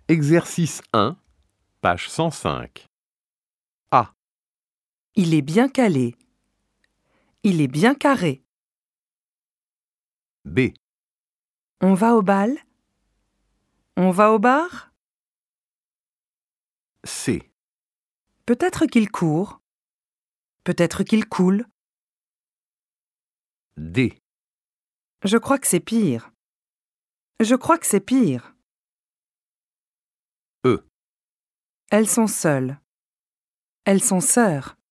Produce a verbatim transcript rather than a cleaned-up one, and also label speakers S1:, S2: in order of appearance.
S1: Exercice un, page cent cinq. A.
S2: Il est bien calé. Il est bien carré.
S1: B.
S2: On va au bal? On va au bar?
S1: C.
S2: Peut-être qu'il court. Peut-être qu'il coule.
S1: D.
S2: Je crois que c'est pire. Je crois que c'est pire.
S1: E.
S2: Elles sont seules. Elles sont sœurs.